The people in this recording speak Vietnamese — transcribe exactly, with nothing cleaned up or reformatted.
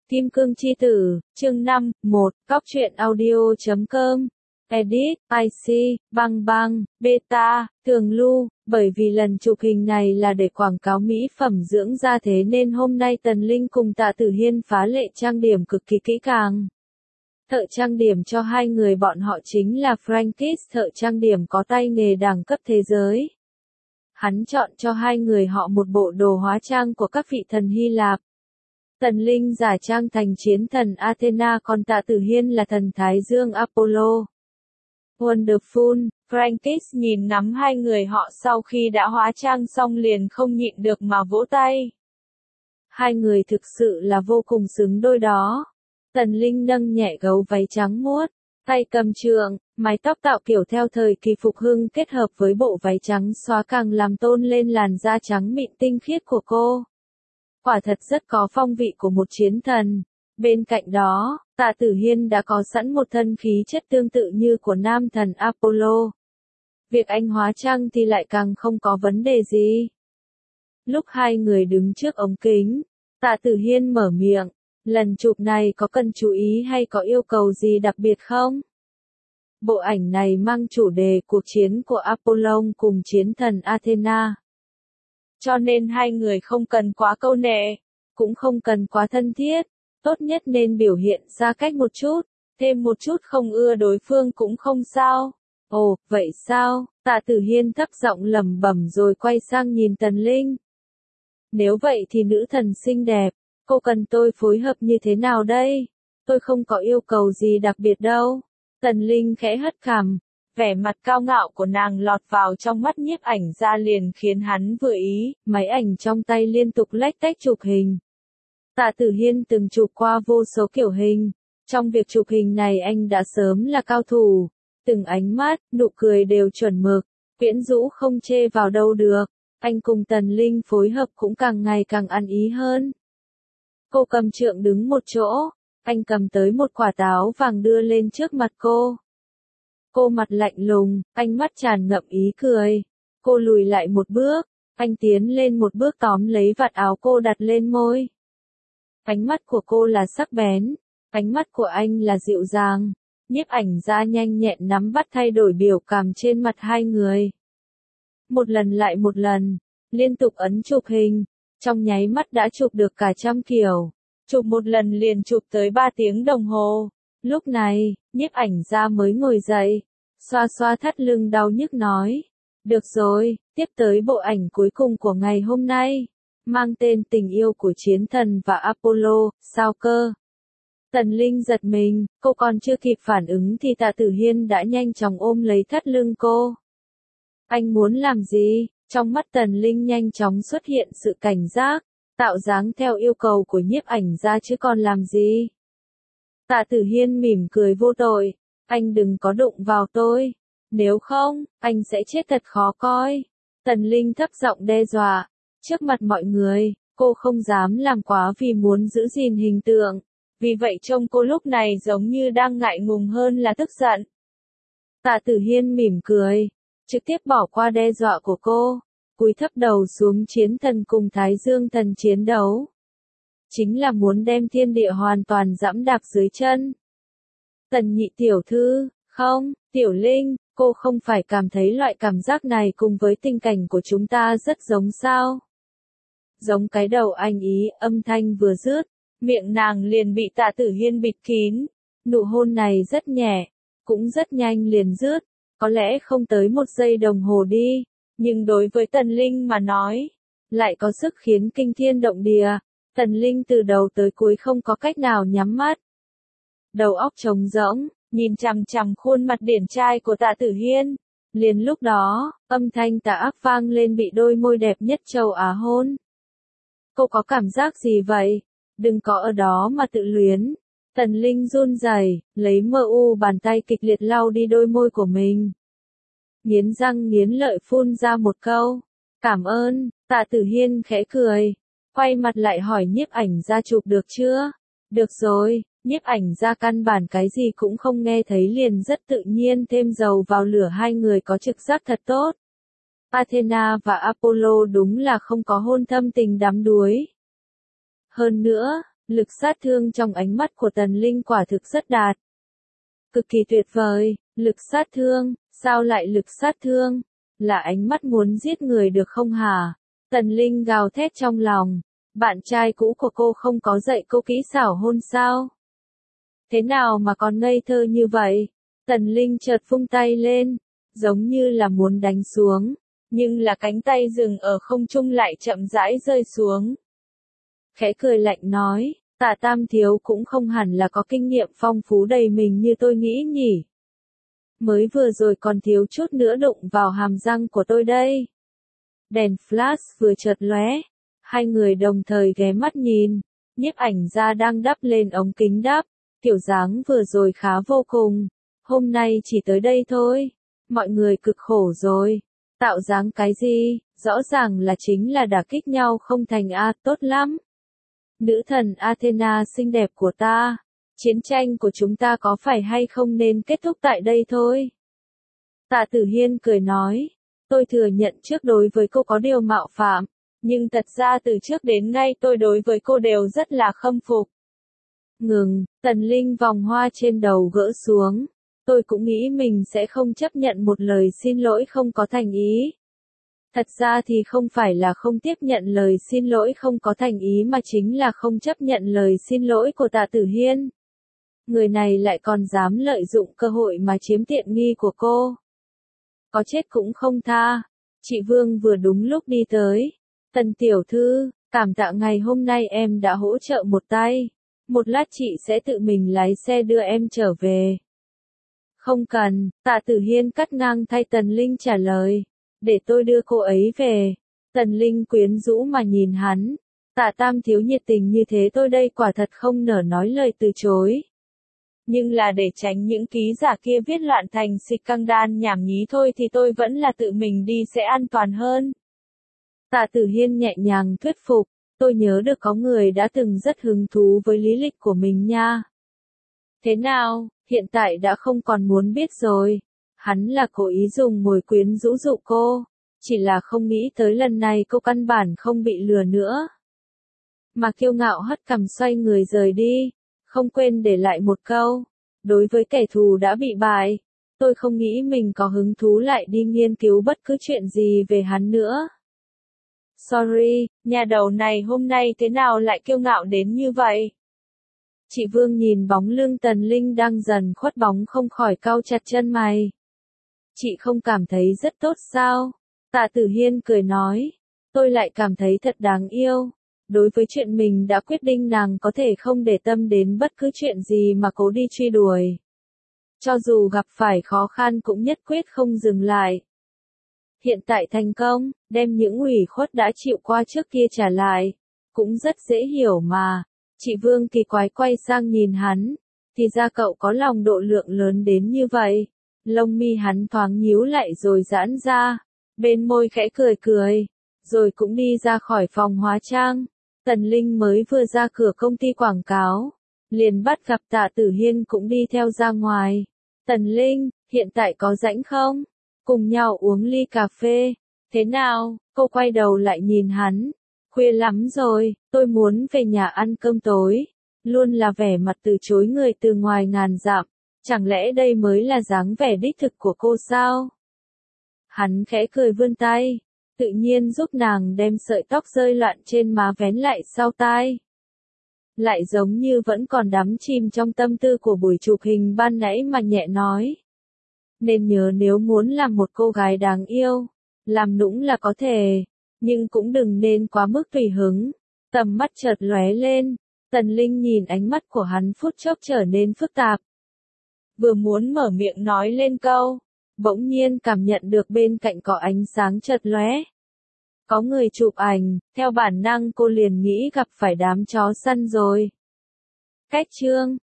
Kim Cương Chi Tử, chương năm, một, Góc truyện audio chấm com, edit, i xê, băng băng, beta, thường lưu, bởi vì lần chụp hình này là để quảng cáo mỹ phẩm dưỡng da thế nên hôm nay Tần Linh cùng Tạ Tử Hiên phá lệ trang điểm cực kỳ kỹ càng. Thợ trang điểm cho hai người bọn họ chính là Frankis, thợ trang điểm có tay nghề đẳng cấp thế giới. Hắn chọn cho hai người họ một bộ đồ hóa trang của các vị thần Hy Lạp. Tần Linh giả trang thành chiến thần Athena, còn Tạ Tử Hiên là thần Thái Dương Apollo. Wonderful, Frankis nhìn ngắm hai người họ sau khi đã hóa trang xong liền không nhịn được mà vỗ tay. Hai người thực sự là vô cùng xứng đôi đó. Tần Linh nâng nhẹ gấu váy trắng muốt, tay cầm trượng, mái tóc tạo kiểu theo thời kỳ phục hưng kết hợp với bộ váy trắng xóa càng làm tôn lên làn da trắng mịn tinh khiết của cô. Quả thật rất có phong vị của một chiến thần. Bên cạnh đó, Tạ Tử Hiên đã có sẵn một thân khí chất tương tự như của nam thần Apollo. Việc anh hóa trang thì lại càng không có vấn đề gì. Lúc hai người đứng trước ống kính, Tạ Tử Hiên mở miệng, lần chụp này có cần chú ý hay có yêu cầu gì đặc biệt không? Bộ ảnh này mang chủ đề cuộc chiến của Apollo cùng chiến thần Athena. Cho nên hai người không cần quá câu nệ, cũng không cần quá thân thiết, tốt nhất nên biểu hiện ra cách một chút, thêm một chút không ưa đối phương cũng không sao. Ồ, vậy sao? Tạ Tử Hiên thấp giọng lẩm bẩm rồi quay sang nhìn Tần Linh. Nếu vậy thì nữ thần xinh đẹp, cô cần tôi phối hợp như thế nào đây? Tôi không có yêu cầu gì đặc biệt đâu. Tần Linh khẽ hất cằm. Vẻ mặt cao ngạo của nàng lọt vào trong mắt nhiếp ảnh ra liền khiến hắn vừa ý, máy ảnh trong tay liên tục lách tách chụp hình. Tạ Tử Hiên từng chụp qua vô số kiểu hình, trong việc chụp hình này anh đã sớm là cao thủ, từng ánh mắt, nụ cười đều chuẩn mực, quyến rũ không chê vào đâu được, anh cùng Tần Linh phối hợp cũng càng ngày càng ăn ý hơn. Cô cầm trượng đứng một chỗ, anh cầm tới một quả táo vàng đưa lên trước mặt cô. Cô mặt lạnh lùng, ánh mắt tràn ngập ý cười. Cô lùi lại một bước, anh tiến lên một bước tóm lấy vạt áo cô đặt lên môi. Ánh mắt của cô là sắc bén, ánh mắt của anh là dịu dàng. Nhiếp ảnh ra nhanh nhẹn nắm bắt thay đổi biểu cảm trên mặt hai người. Một lần lại một lần, liên tục ấn chụp hình, trong nháy mắt đã chụp được cả trăm kiểu. Chụp một lần liền chụp tới ba tiếng đồng hồ. Lúc này, nhiếp ảnh ra mới ngồi dậy, xoa xoa thắt lưng đau nhức nói. Được rồi, tiếp tới bộ ảnh cuối cùng của ngày hôm nay, mang tên Tình yêu của chiến thần và Apollo, sao cơ? Tần Linh giật mình, cô còn chưa kịp phản ứng thì Tạ Tử Hiên đã nhanh chóng ôm lấy thắt lưng cô. Anh muốn làm gì? Trong mắt Tần Linh nhanh chóng xuất hiện sự cảnh giác, tạo dáng theo yêu cầu của nhiếp ảnh ra chứ còn làm gì? Tạ Tử Hiên mỉm cười vô tội, anh đừng có đụng vào tôi, nếu không, anh sẽ chết thật khó coi. Tần Linh thấp giọng đe dọa, trước mặt mọi người, cô không dám làm quá vì muốn giữ gìn hình tượng, vì vậy trông cô lúc này giống như đang ngại ngùng hơn là tức giận. Tạ Tử Hiên mỉm cười, trực tiếp bỏ qua đe dọa của cô, cúi thấp đầu xuống chiến thần cùng Thái Dương thần chiến đấu. Chính là muốn đem thiên địa hoàn toàn giẫm đạp dưới chân. Tần nhị tiểu thư, không, Tiểu Linh, cô không phải cảm thấy loại cảm giác này cùng với tình cảnh của chúng ta rất giống sao? Giống cái đầu anh ý, âm thanh vừa dứt, miệng nàng liền bị Tạ Tử Hiên bịt kín. Nụ hôn này rất nhẹ, cũng rất nhanh liền dứt, có lẽ không tới một giây đồng hồ đi, nhưng đối với Tần Linh mà nói, lại có sức khiến kinh thiên động địa. Tần Linh từ đầu tới cuối không có cách nào nhắm mắt. Đầu óc trống rỗng, nhìn chằm chằm khuôn mặt điển trai của Tạ Tử Hiên. Liền lúc đó, âm thanh tà ác vang lên bị đôi môi đẹp nhất châu Á hôn. Cô có cảm giác gì vậy? Đừng có ở đó mà tự luyến. Tần Linh run rẩy, lấy mơ u bàn tay kịch liệt lau đi đôi môi của mình. Nghiến răng nghiến lợi phun ra một câu. Cảm ơn, Tạ Tử Hiên khẽ cười. Quay mặt lại hỏi nhiếp ảnh ra chụp được chưa? Được rồi, nhiếp ảnh ra căn bản cái gì cũng không nghe thấy liền rất tự nhiên thêm dầu vào lửa, hai người có trực giác thật tốt. Athena và Apollo đúng là không có hôn thâm tình đắm đuối. Hơn nữa, Lực sát thương trong ánh mắt của Tần Linh quả thực rất đạt. Cực kỳ tuyệt vời, lực sát thương, sao lại lực sát thương? Là ánh mắt muốn giết người được không hả? Tần Linh gào thét trong lòng. Bạn trai cũ của cô không có dạy cô kỹ xảo hôn sao? Thế nào mà còn ngây thơ như vậy? Tần Linh chợt vung tay lên, giống như là muốn đánh xuống, nhưng là cánh tay dừng ở không trung lại chậm rãi rơi xuống. Khẽ cười lạnh nói, Tạ Tam thiếu cũng không hẳn là có kinh nghiệm phong phú đầy mình như tôi nghĩ nhỉ. Mới vừa rồi còn thiếu chút nữa đụng vào hàm răng của tôi đây. Đèn flash vừa chợt lóe, hai người đồng thời ghé mắt nhìn, nhiếp ảnh gia đang đắp lên ống kính đắp, kiểu dáng vừa rồi khá vô cùng, hôm nay chỉ tới đây thôi, mọi người cực khổ rồi, tạo dáng cái gì, rõ ràng là chính là đả kích nhau không thành a, tốt lắm. Nữ thần Athena xinh đẹp của ta, chiến tranh của chúng ta có phải hay không nên kết thúc tại đây thôi. Tạ Tử Hiên cười nói, tôi thừa nhận trước đối với cô có điều mạo phạm, nhưng thật ra từ trước đến nay tôi đối với cô đều rất là khâm phục. Ngừng, Tần Linh vòng hoa trên đầu gỡ xuống, tôi cũng nghĩ mình sẽ không chấp nhận một lời xin lỗi không có thành ý. Thật ra thì không phải là không tiếp nhận lời xin lỗi không có thành ý mà chính là không chấp nhận lời xin lỗi của Tạ Tử Hiên. Người này lại còn dám lợi dụng cơ hội mà chiếm tiện nghi của cô. Có chết cũng không tha. Chị Vương vừa đúng lúc đi tới. Tần tiểu thư, cảm tạ ngày hôm nay em đã hỗ trợ một tay. Một lát chị sẽ tự mình lái xe đưa em trở về. Không cần, Tạ Tử Hiên cắt ngang thay Tần Linh trả lời. Để tôi đưa cô ấy về. Tần Linh quyến rũ mà nhìn hắn. Tạ Tam thiếu nhiệt tình như thế tôi đây quả thật không nỡ nói lời từ chối. Nhưng là để tránh những ký giả kia viết loạn thành xịt căng đan nhảm nhí thôi thì tôi vẫn là tự mình đi sẽ an toàn hơn. Tạ Tử Hiên nhẹ nhàng thuyết phục. Tôi nhớ được có người đã từng rất hứng thú với lý lịch của mình nha. Thế nào, hiện tại đã không còn muốn biết rồi. Hắn là cố ý dùng mồi quyến rũ dụ cô. Chỉ là không nghĩ tới lần này cô căn bản không bị lừa nữa. Mà kiêu ngạo hất cằm xoay người rời đi. Không quên để lại một câu. Đối với kẻ thù đã bị bại. Tôi không nghĩ mình có hứng thú lại đi nghiên cứu bất cứ chuyện gì về hắn nữa. Sorry, nhà đầu này hôm nay thế nào lại kiêu ngạo đến như vậy? Chị Vương nhìn bóng lưng Tần Linh đang dần khuất bóng không khỏi cau chặt chân mày. Chị không cảm thấy rất tốt sao? Tạ Tử Hiên cười nói. Tôi lại cảm thấy thật đáng yêu. Đối với chuyện mình đã quyết định nàng có thể không để tâm đến bất cứ chuyện gì mà cố đi truy đuổi. Cho dù gặp phải khó khăn cũng nhất quyết không dừng lại. Hiện tại thành công, đem những ủy khuất đã chịu qua trước kia trả lại. Cũng rất dễ hiểu mà. Chị Vương kỳ quái quay sang nhìn hắn. Thì ra cậu có lòng độ lượng lớn đến như vậy. Lông mi hắn thoáng nhíu lại rồi giãn ra. Bên môi khẽ cười cười. Rồi cũng đi ra khỏi phòng hóa trang. Tần Linh mới vừa ra cửa công ty quảng cáo. Liền bắt gặp Tạ Tử Hiên cũng đi theo ra ngoài. Tần Linh, hiện tại có rảnh không? Cùng nhau uống ly cà phê. Thế nào? Cô quay đầu lại nhìn hắn. Khuya lắm rồi, tôi muốn về nhà ăn cơm tối. Luôn là vẻ mặt từ chối người từ ngoài ngàn dặm. Chẳng lẽ đây mới là dáng vẻ đích thực của cô sao? Hắn khẽ cười vươn tay. Tự nhiên giúp nàng đem sợi tóc rơi loạn trên má vén lại sau tai. Lại giống như vẫn còn đắm chìm trong tâm tư của buổi chụp hình ban nãy mà nhẹ nói. Nên nhớ nếu muốn làm một cô gái đáng yêu, làm nũng là có thể, nhưng cũng đừng nên quá mức tùy hứng. Tầm mắt chợt lóe lên, Tần Linh nhìn ánh mắt của hắn phút chốc trở nên phức tạp. Vừa muốn mở miệng nói lên câu, bỗng nhiên cảm nhận được bên cạnh có ánh sáng chợt lóe. Có người chụp ảnh, theo bản năng cô liền nghĩ gặp phải đám chó săn rồi. Cách chương